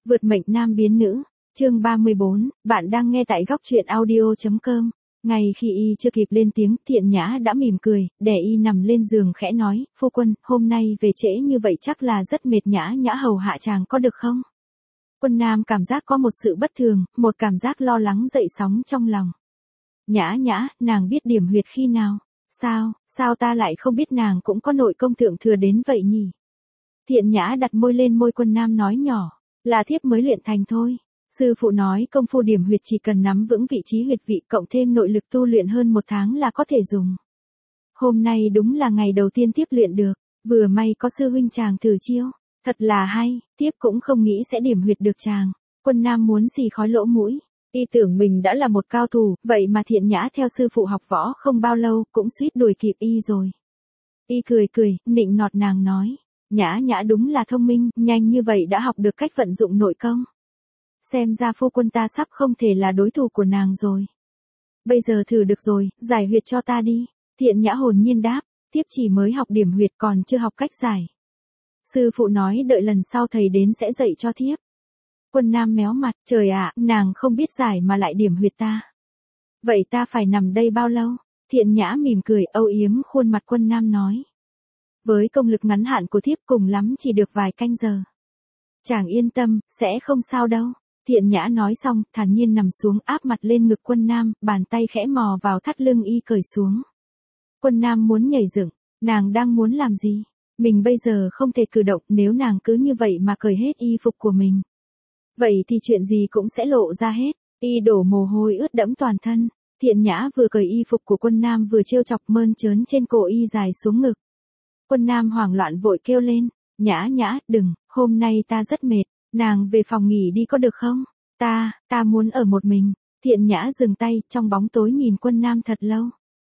Vượt mệnh nam biến nữ, chương 34, bạn đang nghe tại góc truyện audio.com. Ngay khi y chưa kịp lên tiếng, Thiện Nhã đã mỉm cười, để y nằm lên giường khẽ nói, phu quân, hôm nay về trễ như vậy chắc là rất mệt, Nhã Nhã hầu hạ chàng có được không? Quân Nam cảm giác có một sự bất thường, một cảm giác lo lắng dậy sóng trong lòng. Nhã Nhã, nàng biết điểm huyệt khi nào? Sao ta lại không biết, nàng cũng có nội công thượng thừa đến vậy nhỉ? Thiện Nhã đặt môi lên môi Quân Nam nói nhỏ, là thiếp mới luyện thành thôi. Sư phụ nói công phu điểm huyệt chỉ cần nắm vững vị trí huyệt vị cộng thêm nội lực tu luyện hơn 1 tháng là có thể dùng. Hôm nay đúng là ngày đầu tiên thiếp luyện được, vừa may có sư huynh chàng thử chiêu, thật là hay, thiếp cũng không nghĩ sẽ điểm huyệt được chàng. Quân Nam muốn xì khói lỗ mũi, y tưởng mình đã là một cao thủ, vậy mà Thiện Nhã theo sư phụ học võ không bao lâu cũng suýt đuổi kịp y rồi. Y cười, nịnh nọt nàng nói, Nhã Nhã đúng là thông minh, nhanh như vậy đã học được cách vận dụng nội công. Xem ra phu quân ta sắp không thể là đối thủ của nàng rồi. Bây giờ thử được rồi, giải huyệt cho ta đi. Thiện Nhã hồn nhiên đáp, thiếp chỉ mới học điểm huyệt còn chưa học cách giải. Sư phụ nói đợi lần sau thầy đến sẽ dạy cho thiếp. Quân Nam méo mặt, trời ạ, nàng không biết giải mà lại điểm huyệt ta. Vậy ta phải nằm đây bao lâu? Thiện Nhã mỉm cười, âu yếm khuôn mặt Quân Nam nói. Với công lực ngắn hạn của thiếp cùng lắm chỉ được vài canh giờ. Chàng yên tâm, sẽ không sao đâu. Thiện Nhã nói xong, thản nhiên nằm xuống áp mặt lên ngực Quân Nam, bàn tay khẽ mò vào thắt lưng y cởi xuống. Quân Nam muốn nhảy dựng, nàng đang muốn làm gì? Mình bây giờ không thể cử động, nếu nàng cứ như vậy mà cởi hết y phục của mình. Vậy thì chuyện gì cũng sẽ lộ ra hết, y đổ mồ hôi ướt đẫm toàn thân. Thiện Nhã vừa cởi y phục của Quân Nam vừa trêu chọc mơn trớn trên cổ y dài xuống ngực. Quân Nam hoảng loạn vội kêu lên, Nhã Nhã, đừng, hôm nay ta rất mệt. Nàng về phòng nghỉ đi có được không? Ta muốn ở một mình. Thiện Nhã dừng tay, trong bóng tối nhìn Quân Nam thật lâu.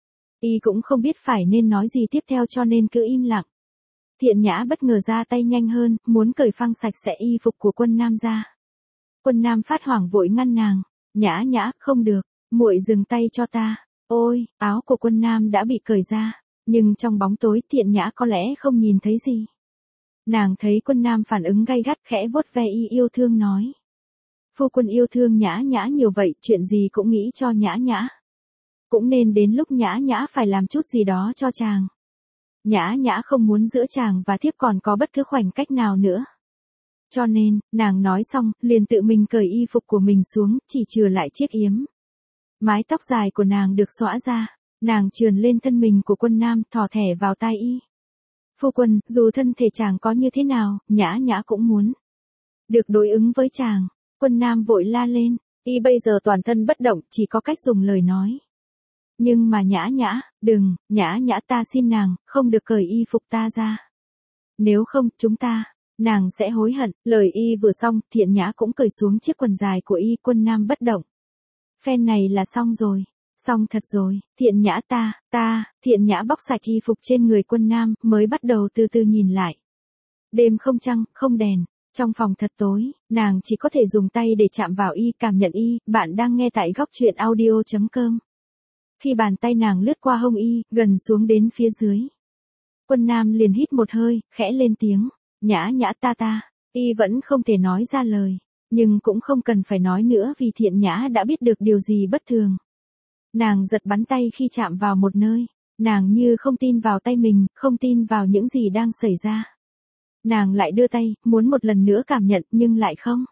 Y cũng không biết phải nên nói gì tiếp theo cho nên cứ im lặng. Thiện Nhã bất ngờ ra tay nhanh hơn, muốn cởi phăng sạch sẽ y phục của Quân Nam ra. Quân Nam phát hoảng vội ngăn nàng. Nhã Nhã, không được, muội dừng tay cho ta. Ôi, áo của Quân Nam đã bị cởi ra, nhưng trong bóng tối Thiện Nhã có lẽ không nhìn thấy gì. Nàng thấy Quân Nam phản ứng gay gắt khẽ vuốt ve y yêu thương nói. Phu quân yêu thương Nhã Nhã nhiều vậy, chuyện gì cũng nghĩ cho Nhã Nhã. Cũng nên đến lúc Nhã Nhã phải làm chút gì đó cho chàng. Nhã Nhã không muốn giữa chàng và thiếp còn có bất cứ khoảnh cách nào nữa. Cho nên, nàng nói xong, liền tự mình cởi y phục của mình xuống, chỉ chừa lại chiếc yếm. Mái tóc dài của nàng được xõa ra, nàng trườn lên thân mình của Quân Nam, thò thẻ vào tai y. Phu quân, dù thân thể chàng có như thế nào, Nhã Nhã cũng muốn được đối ứng với chàng. Quân Nam vội la lên, y bây giờ toàn thân bất động, chỉ có cách dùng lời nói. Nhưng mà Nhã Nhã, đừng, Nhã Nhã, ta xin nàng, không được cởi y phục ta ra. Nếu không, nàng sẽ hối hận. Lời y vừa xong, Thiện Nhã cũng cởi xuống chiếc quần dài của y. Quân Nam bất động. Phen này là xong rồi. Xong thật rồi, Thiện Nhã Thiện Nhã bóc sạch y phục trên người Quân Nam, mới bắt đầu từ từ nhìn lại. Đêm không trăng, không đèn, trong phòng thật tối, nàng chỉ có thể dùng tay để chạm vào y, cảm nhận y. Bạn đang nghe tại góc truyện audio.com. Khi bàn tay nàng lướt qua hông y, gần xuống đến phía dưới. Quân Nam liền hít một hơi, khẽ lên tiếng, Nhã Nhã ta. Y vẫn không thể nói ra lời, nhưng cũng không cần phải nói nữa vì Thiện Nhã đã biết được điều gì bất thường. Nàng giật bắn tay khi chạm vào một nơi, nàng như không tin vào tay mình, không tin vào những gì đang xảy ra. Nàng lại đưa tay, muốn một lần nữa cảm nhận nhưng lại không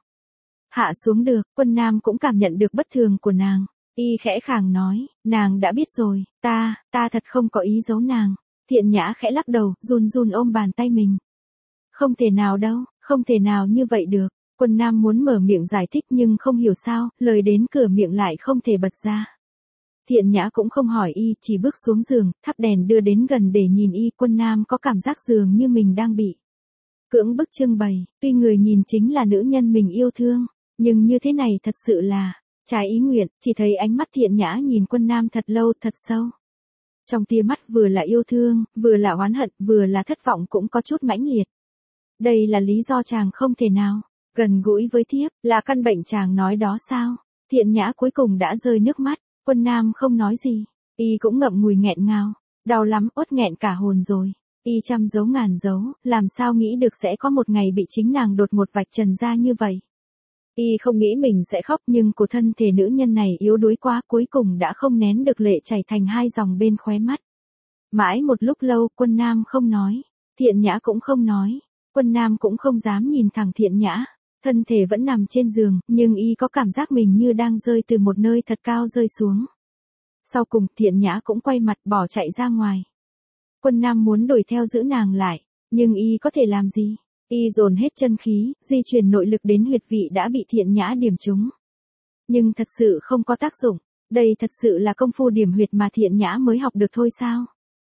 hạ xuống được. Quân Nam cũng cảm nhận được bất thường của nàng. Y khẽ khàng nói, nàng đã biết rồi, ta thật không có ý giấu nàng. Thiện Nhã khẽ lắc đầu, run ôm bàn tay mình. Không thể nào đâu, không thể nào như vậy được. Quân Nam muốn mở miệng giải thích nhưng không hiểu sao, lời đến cửa miệng lại không thể bật ra. Thiện Nhã cũng không hỏi y, chỉ bước xuống giường, thắp đèn đưa đến gần để nhìn y. Quân Nam có cảm giác dường như mình đang bị cưỡng bức trưng bày, tuy người nhìn chính là nữ nhân mình yêu thương, nhưng như thế này thật sự là trái ý nguyện. Chỉ thấy ánh mắt Thiện Nhã nhìn Quân Nam thật lâu, thật sâu. Trong tia mắt vừa là yêu thương, vừa là oán hận, vừa là thất vọng cũng có chút mãnh liệt. Đây là lý do chàng không thể nào gần gũi với thiếp, là căn bệnh chàng nói đó sao? Thiện Nhã cuối cùng đã rơi nước mắt. Quân Nam không nói gì, y cũng ngậm ngùi nghẹn ngào, đau lắm, uất nghẹn cả hồn rồi. Y trăm dấu ngàn dấu, làm sao nghĩ được sẽ có một ngày bị chính nàng đột ngột vạch trần ra như vậy. Y không nghĩ mình sẽ khóc nhưng của thân thể nữ nhân này yếu đuối quá, cuối cùng đã không nén được lệ chảy thành hai dòng bên khóe mắt. Mãi một lúc lâu Quân Nam không nói, Thiện Nhã cũng không nói, Quân Nam cũng không dám nhìn thẳng Thiện Nhã. Thân thể vẫn nằm trên giường, nhưng y có cảm giác mình như đang rơi từ một nơi thật cao rơi xuống. Sau cùng Thiện Nhã cũng quay mặt bỏ chạy ra ngoài. Quân Nam muốn đuổi theo giữ nàng lại, nhưng y có thể làm gì? Y dồn hết chân khí, di chuyển nội lực đến huyệt vị đã bị Thiện Nhã điểm trúng. Nhưng thật sự không có tác dụng, đây thật sự là công phu điểm huyệt mà Thiện Nhã mới học được thôi sao?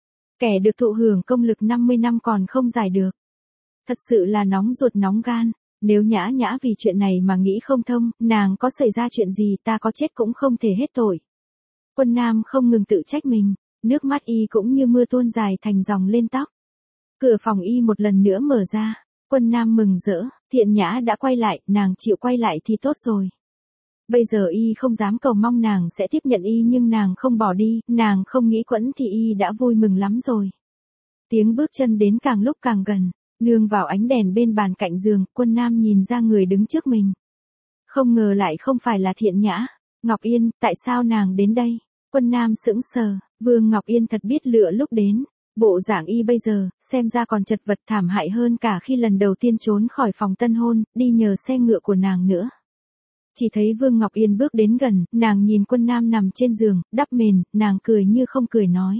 Kẻ được thụ hưởng công lực 50 năm còn không giải được. Thật sự là nóng ruột nóng gan, nếu Nhã Nhã vì chuyện này mà nghĩ không thông, nàng có xảy ra chuyện gì ta có chết cũng không thể hết tội. Quân Nam không ngừng tự trách mình, nước mắt y cũng như mưa tuôn dài thành dòng lên tóc. Cửa phòng y một lần nữa mở ra, Quân Nam mừng rỡ, Thiện Nhã đã quay lại, nàng chịu quay lại thì tốt rồi. Bây giờ y không dám cầu mong nàng sẽ tiếp nhận y nhưng nàng không bỏ đi, nàng không nghĩ quẫn thì y đã vui mừng lắm rồi. Tiếng bước chân đến càng lúc càng gần, nương vào ánh đèn bên bàn cạnh giường, Quân Nam nhìn ra người đứng trước mình. Không ngờ lại không phải là Thiện Nhã. Ngọc Yên, tại sao nàng đến đây? Quân Nam sững sờ, Vương Ngọc Yên thật biết lựa lúc đến. Bộ dạng y bây giờ, xem ra còn chật vật thảm hại hơn cả khi lần đầu tiên trốn khỏi phòng tân hôn, đi nhờ xe ngựa của nàng nữa. Chỉ thấy Vương Ngọc Yên bước đến gần, nàng nhìn Quân Nam nằm trên giường, đắp mền, nàng cười như không cười nói.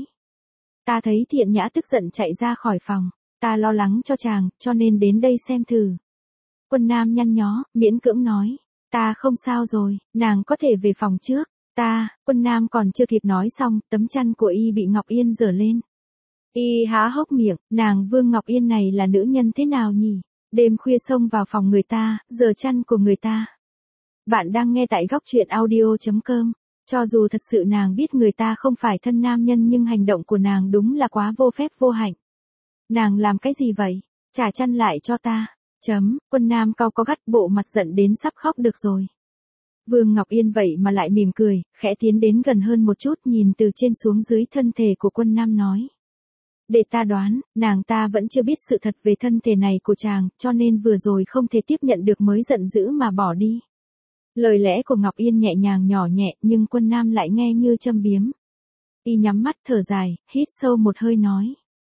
Ta thấy Thiện Nhã tức giận chạy ra khỏi phòng, ta lo lắng cho chàng, cho nên đến đây xem thử. Quân Nam nhăn nhó, miễn cưỡng nói, ta không sao rồi, nàng có thể về phòng trước. Quân Nam còn chưa kịp nói xong, tấm chăn của y bị Ngọc Yên giở lên. Y há hốc miệng, nàng Vương Ngọc Yên này là nữ nhân thế nào nhỉ? Đêm khuya xông vào phòng người ta, giở chăn của người ta. Bạn đang nghe tại góc truyện audio.com. Cho dù thật sự nàng biết người ta không phải thân nam nhân nhưng hành động của nàng đúng là quá vô phép vô hạnh. Nàng làm cái gì vậy? Trả chăn lại cho ta. Quân Nam cau có gắt, bộ mặt giận đến sắp khóc được rồi. Vương Ngọc Yên vậy mà lại mỉm cười, khẽ tiến đến gần hơn một chút, nhìn từ trên xuống dưới thân thể của Quân Nam nói. Để ta đoán, nàng ta vẫn chưa biết sự thật về thân thể này của chàng, cho nên vừa rồi không thể tiếp nhận được mới giận dữ mà bỏ đi. Lời lẽ của Ngọc Yên nhẹ nhàng nhỏ nhẹ nhưng Quân Nam lại nghe như châm biếm. Y nhắm mắt thở dài, hít sâu một hơi nói.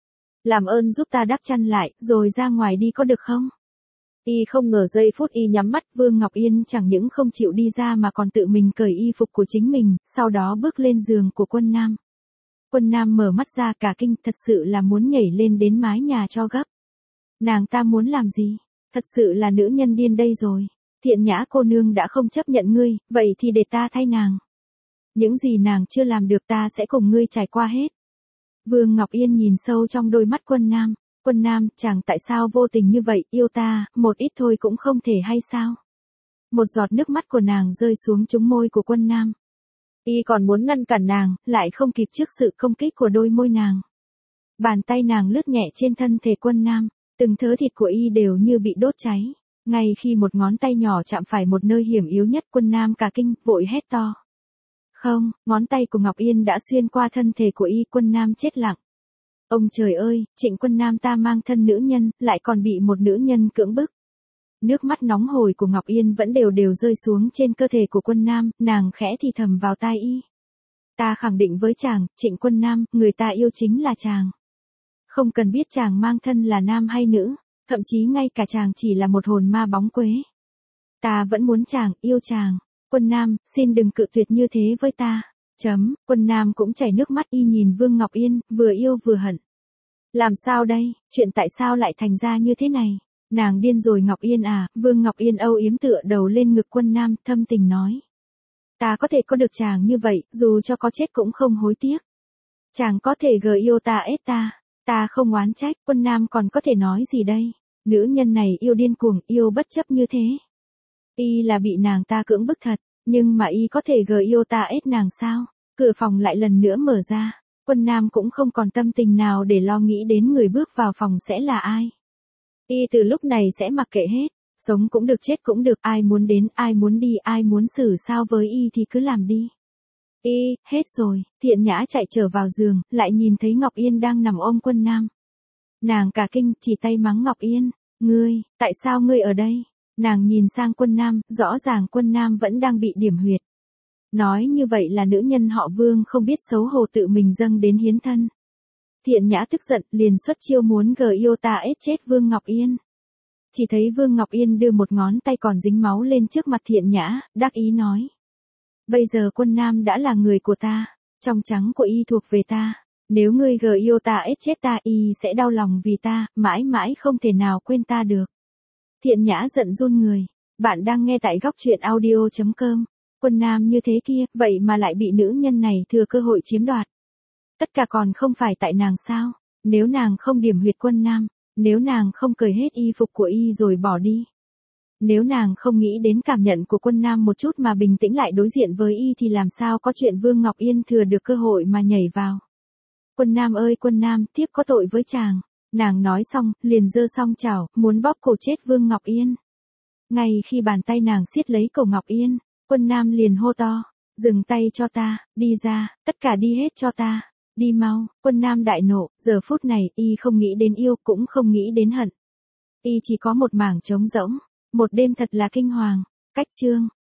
Làm ơn giúp ta đắp chăn lại, rồi ra ngoài đi có được không? Y không ngờ giây phút y nhắm mắt, Vương Ngọc Yên chẳng những không chịu đi ra mà còn tự mình cởi y phục của chính mình, sau đó bước lên giường của Quân Nam. Quân Nam mở mắt ra cả kinh, thật sự là muốn nhảy lên đến mái nhà cho gấp. Nàng ta muốn làm gì? Thật sự là nữ nhân điên đây rồi. Thiện Nhã cô nương đã không chấp nhận ngươi, vậy thì để ta thay nàng. Những gì nàng chưa làm được ta sẽ cùng ngươi trải qua hết. Vương Ngọc Yên nhìn sâu trong đôi mắt Quân Nam. Quân Nam, chàng tại sao vô tình như vậy, yêu ta, một ít thôi cũng không thể hay sao? Một giọt nước mắt của nàng rơi xuống trúng môi của Quân Nam. Y còn muốn ngăn cản nàng, lại không kịp trước sự công kích của đôi môi nàng. Bàn tay nàng lướt nhẹ trên thân thể Quân Nam, từng thớ thịt của y đều như bị đốt cháy. Ngay khi một ngón tay nhỏ chạm phải một nơi hiểm yếu nhất, Quân Nam cả kinh, vội hét to. Không, ngón tay của Ngọc Yên đã xuyên qua thân thể của y. Quân Nam chết lặng. Ông trời ơi, Trịnh Quân Nam ta mang thân nữ nhân, lại còn bị một nữ nhân cưỡng bức. Nước mắt nóng hổi của Ngọc Yên vẫn đều đều rơi xuống trên cơ thể của Quân Nam, nàng khẽ thì thầm vào tai y. Ta khẳng định với chàng, Trịnh Quân Nam, người ta yêu chính là chàng. Không cần biết chàng mang thân là nam hay nữ, thậm chí ngay cả chàng chỉ là một hồn ma bóng quế. Ta vẫn muốn chàng, yêu chàng. Quân Nam, xin đừng cự tuyệt như thế với ta. Quân Nam cũng chảy nước mắt, y nhìn Vương Ngọc Yên, vừa yêu vừa hận. Làm sao đây, chuyện tại sao lại thành ra như thế này? Nàng điên rồi Ngọc Yên à? Vương Ngọc Yên âu yếm tựa đầu lên ngực Quân Nam, thâm tình nói. Ta có thể có được chàng như vậy, dù cho có chết cũng không hối tiếc. Chàng có thể yêu ta ết ta. Ta không oán trách. Quân Nam còn có thể nói gì đây? Nữ nhân này yêu điên cuồng, yêu bất chấp như thế. Y là bị nàng ta cưỡng bức thật, nhưng mà y có thể yêu ta ết nàng sao? Cửa phòng lại lần nữa mở ra. Quân Nam cũng không còn tâm tình nào để lo nghĩ đến người bước vào phòng sẽ là ai. Y từ lúc này sẽ mặc kệ hết, sống cũng được chết cũng được, ai muốn đến, ai muốn đi, ai muốn xử sao với y thì cứ làm đi. Y, hết rồi. Thiện Nhã chạy trở vào giường, lại nhìn thấy Ngọc Yên đang nằm ôm Quân Nam. Nàng cả kinh, chỉ tay mắng Ngọc Yên. Ngươi, tại sao ngươi ở đây? Nàng nhìn sang Quân Nam, rõ ràng Quân Nam vẫn đang bị điểm huyệt. Nói như vậy là nữ nhân họ Vương không biết xấu hổ tự mình dâng đến hiến thân. Thiện Nhã tức giận, liền xuất chiêu muốn ết chết Vương Ngọc Yên. Chỉ thấy Vương Ngọc Yên đưa một ngón tay còn dính máu lên trước mặt Thiện Nhã, đắc ý nói. Bây giờ Quân Nam đã là người của ta, trong trắng của y thuộc về ta. Nếu ngươi ết chết ta, y sẽ đau lòng vì ta, mãi mãi không thể nào quên ta được. Thiện Nhã giận run người. Bạn đang nghe tại góc truyện audio.com. Quân Nam như thế kia, vậy mà lại bị nữ nhân này thừa cơ hội chiếm đoạt. Tất cả còn không phải tại nàng sao? Nếu nàng không điểm huyệt Quân Nam, nếu nàng không cởi hết y phục của y rồi bỏ đi. Nếu nàng không nghĩ đến cảm nhận của Quân Nam một chút mà bình tĩnh lại đối diện với y thì làm sao có chuyện Vương Ngọc Yên thừa được cơ hội mà nhảy vào. Quân Nam ơi Quân Nam, thiếp có tội với chàng. Nàng nói xong, liền giơ song chảo, muốn bóp cổ chết Vương Ngọc Yên. Ngay khi bàn tay nàng siết lấy cổ Ngọc Yên, Quân Nam liền hô to, dừng tay cho ta, đi ra, tất cả đi hết cho ta, đi mau. Quân Nam đại nộ, giờ phút này y không nghĩ đến yêu cũng không nghĩ đến hận. Y chỉ có một mảng trống rỗng, một đêm thật là kinh hoàng. Cách chương